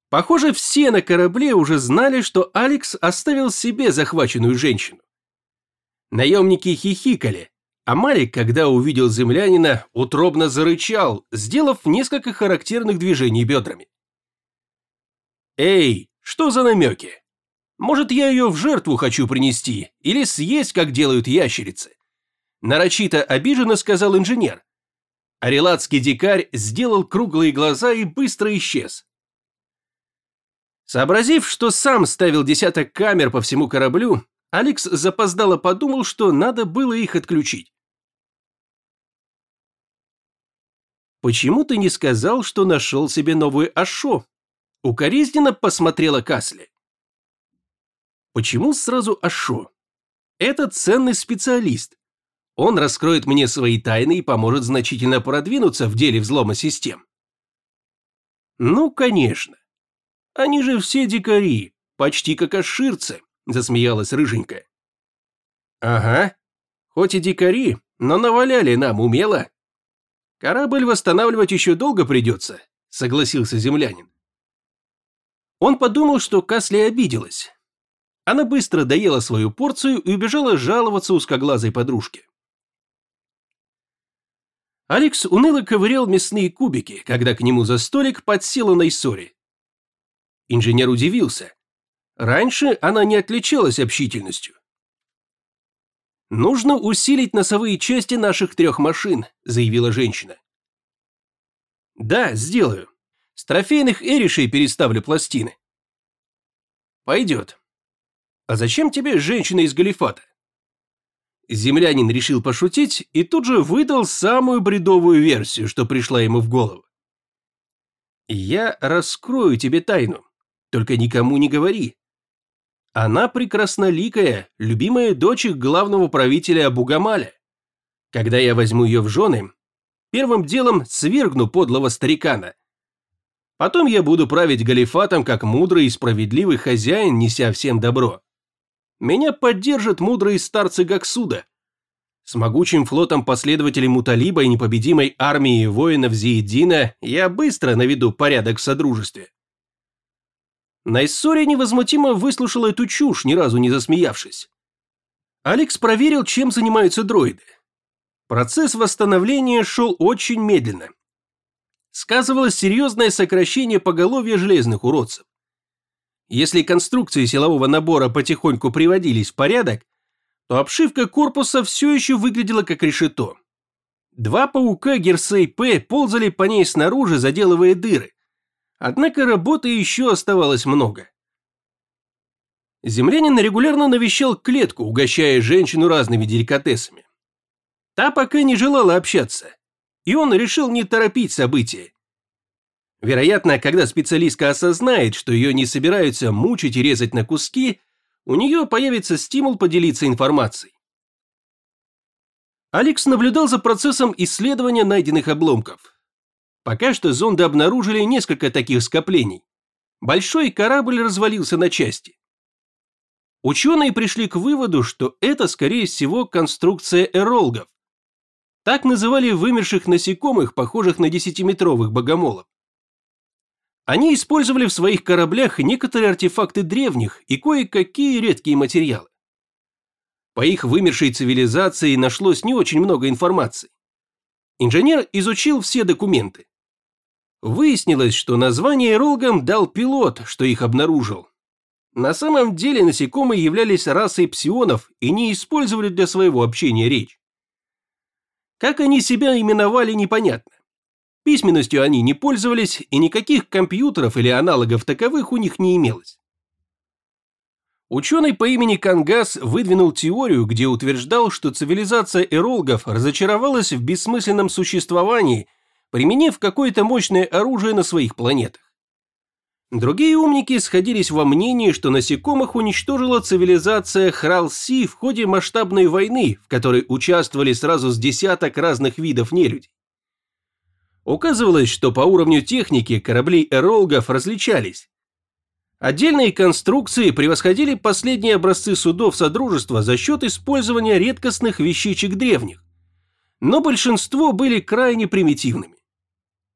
Похоже, все на корабле уже знали, что Алекс оставил себе захваченную женщину. Наемники хихикали, а Марик, когда увидел землянина, утробно зарычал, сделав несколько характерных движений бедрами. «Эй, что за намеки? Может, я ее в жертву хочу принести или съесть, как делают ящерицы?» Нарочито обиженно сказал инженер. Арелатский дикарь сделал круглые глаза и быстро исчез. Сообразив, что сам ставил десяток камер по всему кораблю, Алекс запоздало подумал, что надо было их отключить. «Почему ты не сказал, что нашел себе новую Ашо?» Укоризненно посмотрела Касли. «Почему сразу Ашо? Это ценный специалист. Он раскроет мне свои тайны и поможет значительно продвинуться в деле взлома систем». «Ну, конечно. Они же все дикари, почти как аширцы», засмеялась рыженькая. «Ага, хоть и дикари, но наваляли нам умело. Корабль восстанавливать еще долго придется», согласился землянин. Он подумал, что Касли обиделась. Она быстро доела свою порцию и убежала жаловаться узкоглазой подружке. Алекс уныло ковырял мясные кубики, когда к нему за столик подсела Найсори. Инженер удивился. Раньше она не отличалась общительностью. «Нужно усилить носовые части наших 3 машин», заявила женщина. «Да, сделаю. С трофейных эришей переставлю пластины». «Пойдет. А зачем тебе женщина из Галифата?» Землянин решил пошутить и тут же выдал самую бредовую версию, что пришла ему в голову. «Я раскрою тебе тайну, только никому не говори. Она прекрасноликая, любимая дочь главного правителя Бугамаля. Когда я возьму ее в жены, первым делом свергну подлого старикана. Потом я буду править Галифатом, как мудрый и справедливый хозяин, неся всем добро. Меня поддержат мудрые старцы Гаксуда. С могучим флотом последователей Муталиба и непобедимой армией воинов Зиеддина я быстро наведу порядок в Содружестве». Найсори невозмутимо выслушала эту чушь, ни разу не засмеявшись. Алекс проверил, чем занимаются дроиды. Процесс восстановления шел очень медленно. Сказывалось серьезное сокращение поголовья железных уродцев. Если конструкции силового набора потихоньку приводились в порядок, то обшивка корпуса все еще выглядела как решето. 2 паука Герсей П ползали по ней снаружи, заделывая дыры. Однако работы еще оставалось много. Землянин регулярно навещал клетку, угощая женщину разными деликатесами. Та пока не желала общаться, и он решил не торопить события. Вероятно, когда специалистка осознает, что ее не собираются мучить и резать на куски, у нее появится стимул поделиться информацией. Алекс наблюдал за процессом исследования найденных обломков. Пока что зонды обнаружили несколько таких скоплений. Большой корабль развалился на части. Ученые пришли к выводу, что это, скорее всего, конструкция эролгов. Так называли вымерших насекомых, похожих на 10-метровых богомолов. Они использовали в своих кораблях некоторые артефакты древних и кое-какие редкие материалы. По их вымершей цивилизации нашлось не очень много информации. Инженер изучил все документы. Выяснилось, что название эролгам дал пилот, что их обнаружил. На самом деле насекомые являлись расой псионов и не использовали для своего общения речь. Как они себя именовали, непонятно. Письменностью они не пользовались, и никаких компьютеров или аналогов таковых у них не имелось. Ученый по имени Кангас выдвинул теорию, где утверждал, что цивилизация эролгов разочаровалась в бессмысленном существовании, применив какое-то мощное оружие на своих планетах. Другие умники сходились во мнении, что насекомых уничтожила цивилизация Храл-Си в ходе масштабной войны, в которой участвовали сразу с десяток разных видов нелюдей. Указывалось, что по уровню техники корабли эролгов различались. Отдельные конструкции превосходили последние образцы судов Содружества за счет использования редкостных вещичек древних, но большинство были крайне примитивными.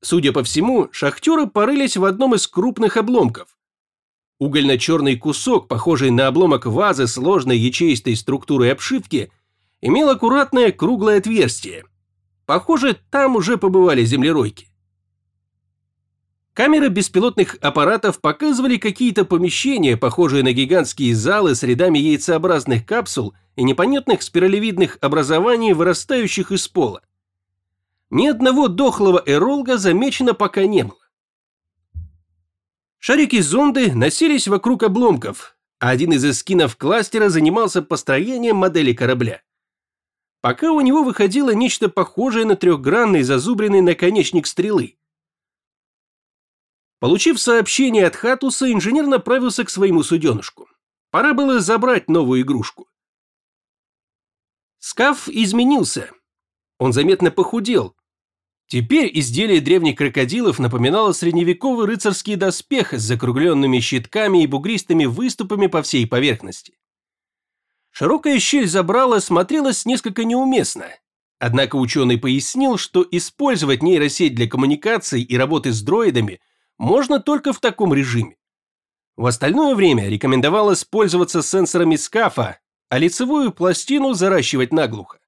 Судя по всему, шахтеры порылись в одном из крупных обломков. Угольно-черный кусок, похожий на обломок вазы сложной ячеистой структуры обшивки, имел аккуратное круглое отверстие. Похоже, там уже побывали землеройки. Камеры беспилотных аппаратов показывали какие-то помещения, похожие на гигантские залы с рядами яйцеобразных капсул и непонятных спиралевидных образований, вырастающих из пола. Ни одного дохлого эролга замечено пока не было. Шарики-зонды носились вокруг обломков, а один из эскинов кластера занимался построением модели корабля. Пока у него выходило нечто похожее на трехгранный зазубренный наконечник стрелы. Получив сообщение от Хатуса, инженер направился к своему суденышку. Пора было забрать новую игрушку. Скаф изменился. Он заметно похудел. Теперь изделие древних крокодилов напоминало средневековый рыцарский доспех с закругленными щитками и бугристыми выступами по всей поверхности. Широкая щель забрала смотрелась несколько неуместно. Однако ученый пояснил, что использовать нейросеть для коммуникаций и работы с дроидами можно только в таком режиме. В остальное время рекомендовалось пользоваться сенсорами скафа, а лицевую пластину заращивать наглухо.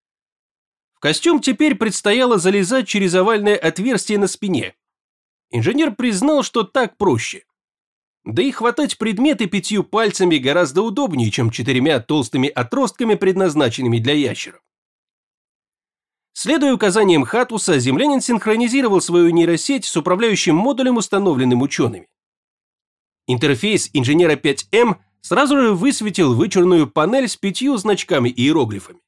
В костюм теперь предстояло залезать через овальное отверстие на спине. Инженер признал, что так проще. Да и хватать предметы 5 пальцами гораздо удобнее, чем 4 толстыми отростками, предназначенными для ящеров. Следуя указаниям Хатуса, землянин синхронизировал свою нейросеть с управляющим модулем, установленным учеными. Интерфейс инженера 5М сразу же высветил вычурную панель с 5 значками-иероглифами.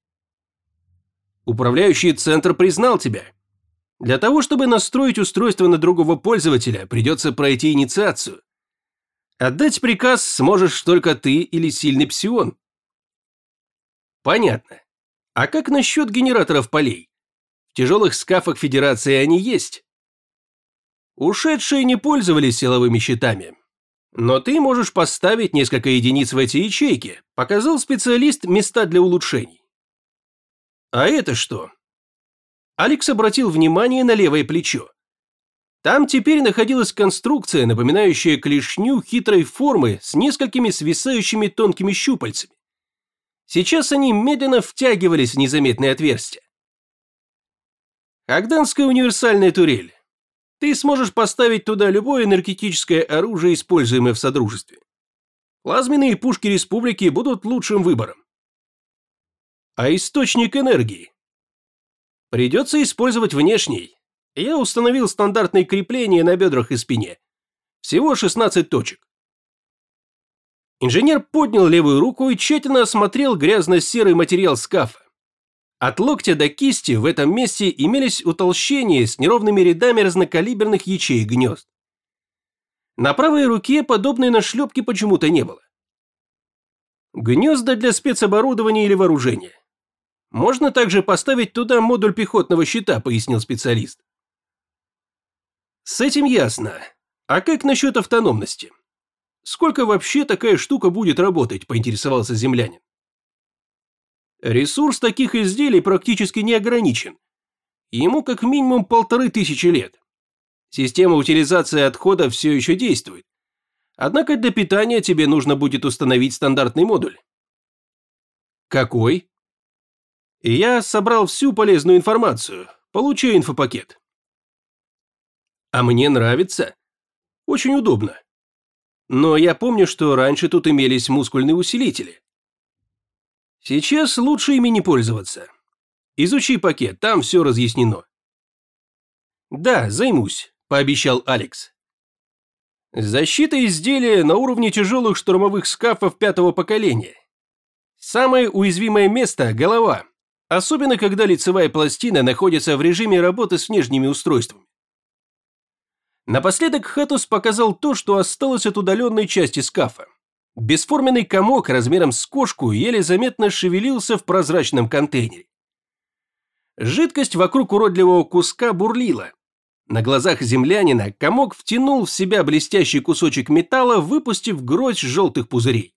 Управляющий центр признал тебя. Для того, чтобы настроить устройство на другого пользователя, придется пройти инициацию. Отдать приказ сможешь только ты или сильный псион. Понятно. А как насчет генераторов полей? В тяжелых скафах Федерации они есть. Ушедшие не пользовались силовыми щитами. Но ты можешь поставить несколько единиц в эти ячейки, показал специалист места для улучшений. А это что? Алекс обратил внимание на левое плечо. Там теперь находилась конструкция, напоминающая клешню хитрой формы с несколькими свисающими тонкими щупальцами. Сейчас они медленно втягивались в незаметные отверстия. Агданская универсальная турель. Ты сможешь поставить туда любое энергетическое оружие, используемое в Содружестве. Плазменные пушки Республики будут лучшим выбором. А источник энергии? Придется использовать внешний. Я установил стандартные крепления на бедрах и спине. Всего 16 точек. Инженер поднял левую руку и тщательно осмотрел грязно-серый материал скафа. От локтя до кисти в этом месте имелись утолщения с неровными рядами разнокалиберных ячеек гнезд. На правой руке подобной нашлепки почему-то не было. Гнезда для спецоборудования или вооружения. Можно также поставить туда модуль пехотного щита, пояснил специалист. С этим ясно. А как насчет автономности? Сколько вообще такая штука будет работать, поинтересовался землянин. Ресурс таких изделий практически не ограничен. Ему как минимум 1500 лет. Система утилизации отхода все еще действует. Однако для питания тебе нужно будет установить стандартный модуль. Какой? Я собрал всю полезную информацию. Получи инфопакет. А мне нравится. Очень удобно. Но я помню, что раньше тут имелись мускульные усилители. Сейчас лучше ими не пользоваться. Изучи пакет, там все разъяснено. Да, займусь, пообещал Алекс. Защита изделия на уровне тяжелых штурмовых скафов 5-го поколения. Самое уязвимое место – голова, особенно когда лицевая пластина находится в режиме работы с внешними устройствами. Напоследок Хатус показал то, что осталось от удаленной части скафа. Бесформенный комок размером с кошку еле заметно шевелился в прозрачном контейнере. Жидкость вокруг уродливого куска бурлила. На глазах землянина комок втянул в себя блестящий кусочек металла, выпустив грозь желтых пузырей.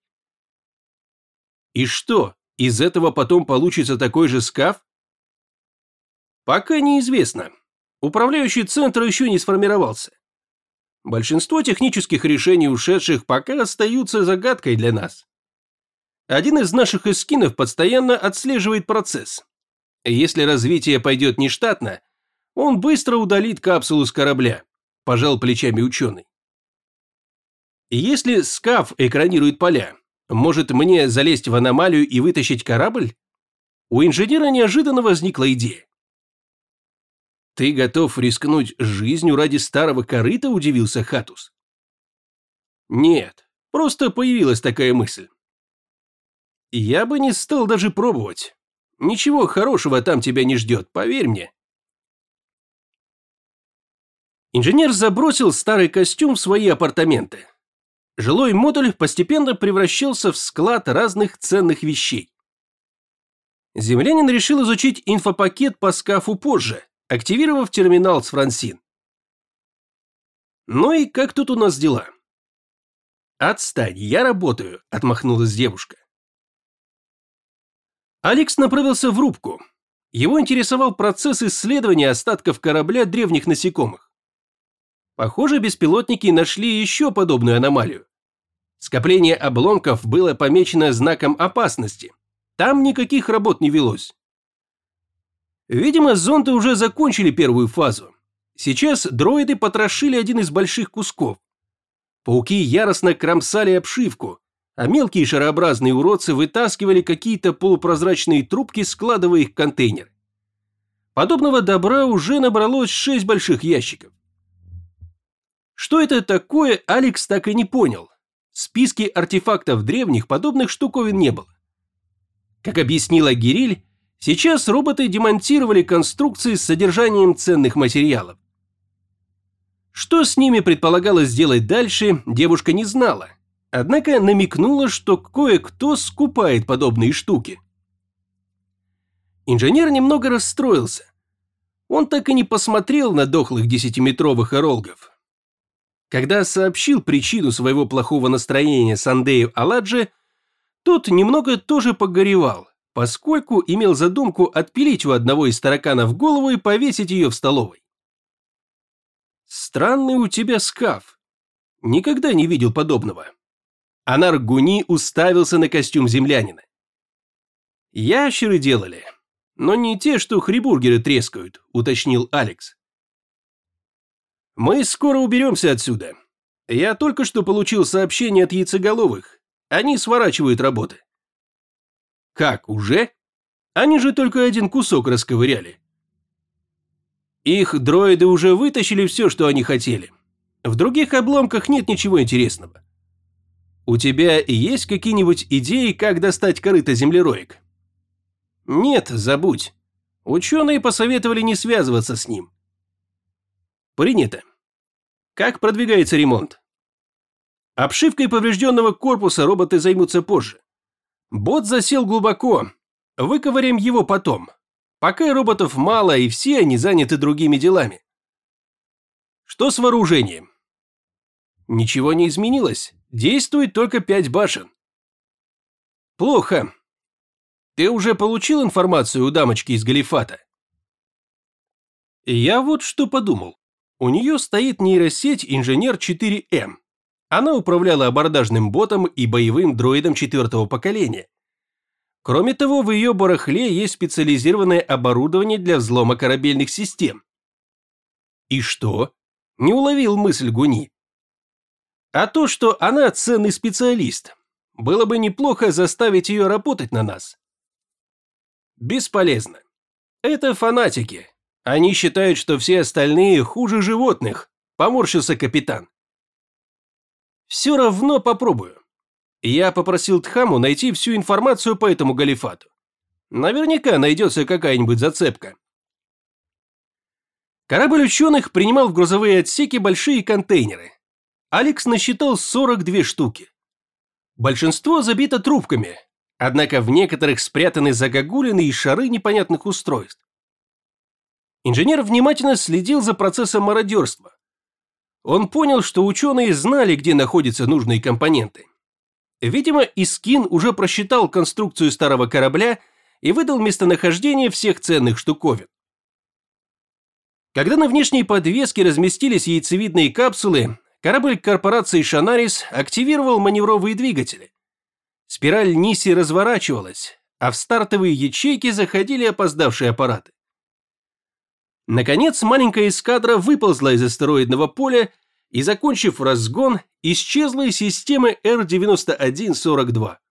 И что, из этого потом получится такой же скаф? Пока неизвестно. Управляющий центр еще не сформировался. Большинство технических решений ушедших пока остаются загадкой для нас. Один из наших эскинов постоянно отслеживает процесс. Если развитие пойдет нештатно, он быстро удалит капсулу с корабля, пожал плечами ученый. Если СКАФ экранирует поля, может мне залезть в аномалию и вытащить корабль? У инженера неожиданно возникла идея. «Ты готов рискнуть жизнью ради старого корыта?» – удивился Хатус. «Нет, просто появилась такая мысль. Я бы не стал даже пробовать. Ничего хорошего там тебя не ждет, поверь мне». Инженер забросил старый костюм в свои апартаменты. Жилой модуль постепенно превращался в склад разных ценных вещей. Землянин решил изучить инфопакет по СКАФу позже, активировав терминал с Франсин. «Ну и как тут у нас дела?» «Отстань, я работаю», – отмахнулась девушка. Алекс направился в рубку. Его интересовал процесс исследования остатков корабля древних насекомых. Похоже, беспилотники нашли еще подобную аномалию. Скопление обломков было помечено знаком опасности. Там никаких работ не велось. Видимо, зонды уже закончили первую фазу. Сейчас дроиды потрошили один из больших кусков. Пауки яростно кромсали обшивку, а мелкие шарообразные уродцы вытаскивали какие-то полупрозрачные трубки, складывая их в контейнер. Подобного добра уже набралось 6 больших ящиков. Что это такое, Алекс так и не понял. В списке артефактов древних подобных штуковин не было. Как объяснила Гириль, сейчас роботы демонтировали конструкции с содержанием ценных материалов. Что с ними предполагалось сделать дальше, девушка не знала, однако намекнула, что кое-кто скупает подобные штуки. Инженер немного расстроился. Он так и не посмотрел на дохлых 10-метровых оролгов. Когда сообщил причину своего плохого настроения Сандею Аладже, тот немного тоже погоревал, поскольку имел задумку отпилить у одного из тараканов голову и повесить ее в столовой. «Странный у тебя скаф. Никогда не видел подобного». Анар Гуни уставился на костюм землянина. «Ящеры делали, но не те, что хрибургеры трескают», – уточнил Алекс. «Мы скоро уберемся отсюда. Я только что получил сообщение от яйцеголовых. Они сворачивают работы». «Как, уже? Они же только один кусок расковыряли». «Их дроиды уже вытащили все, что они хотели. В других обломках нет ничего интересного. У тебя есть какие-нибудь идеи, как достать корыто землероек?» «Нет, забудь. Ученые посоветовали не связываться с ним». «Принято. Как продвигается ремонт?» «Обшивкой поврежденного корпуса роботы займутся позже. Бот засел глубоко. Выковыряем его потом. Пока роботов мало, и все они заняты другими делами». «Что с вооружением?» «Ничего не изменилось. Действует только 5 башен». «Плохо. Ты уже получил информацию у дамочки из Галифата?» «Я вот что подумал. У нее стоит нейросеть Инженер 4М. Она управляла абордажным ботом и боевым дроидом 4-го поколения. Кроме того, в ее барахле есть специализированное оборудование для взлома корабельных систем». «И что?» – не уловил мысль Гуни. «А то, что она ценный специалист. Было бы неплохо заставить ее работать на нас». «Бесполезно. Это фанатики. Они считают, что все остальные хуже животных», – поморщился капитан. «Все равно попробую. Я попросил Тхаму найти всю информацию по этому галифату. Наверняка найдется какая-нибудь зацепка». Корабль ученых принимал в грузовые отсеки большие контейнеры. Алекс насчитал 42 штуки. Большинство забито трубками, однако в некоторых спрятаны загогулины и шары непонятных устройств. Инженер внимательно следил за процессом мародерства. Он понял, что ученые знали, где находятся нужные компоненты. Видимо, Искин уже просчитал конструкцию старого корабля и выдал местонахождение всех ценных штуковин. Когда на внешней подвеске разместились яйцевидные капсулы, корабль корпорации «Шанарис» активировал маневровые двигатели. Спираль Ниси разворачивалась, а в стартовые ячейки заходили опоздавшие аппараты. Наконец, маленькая эскадра выползла из астероидного поля и, закончив разгон, исчезла из системы R9142.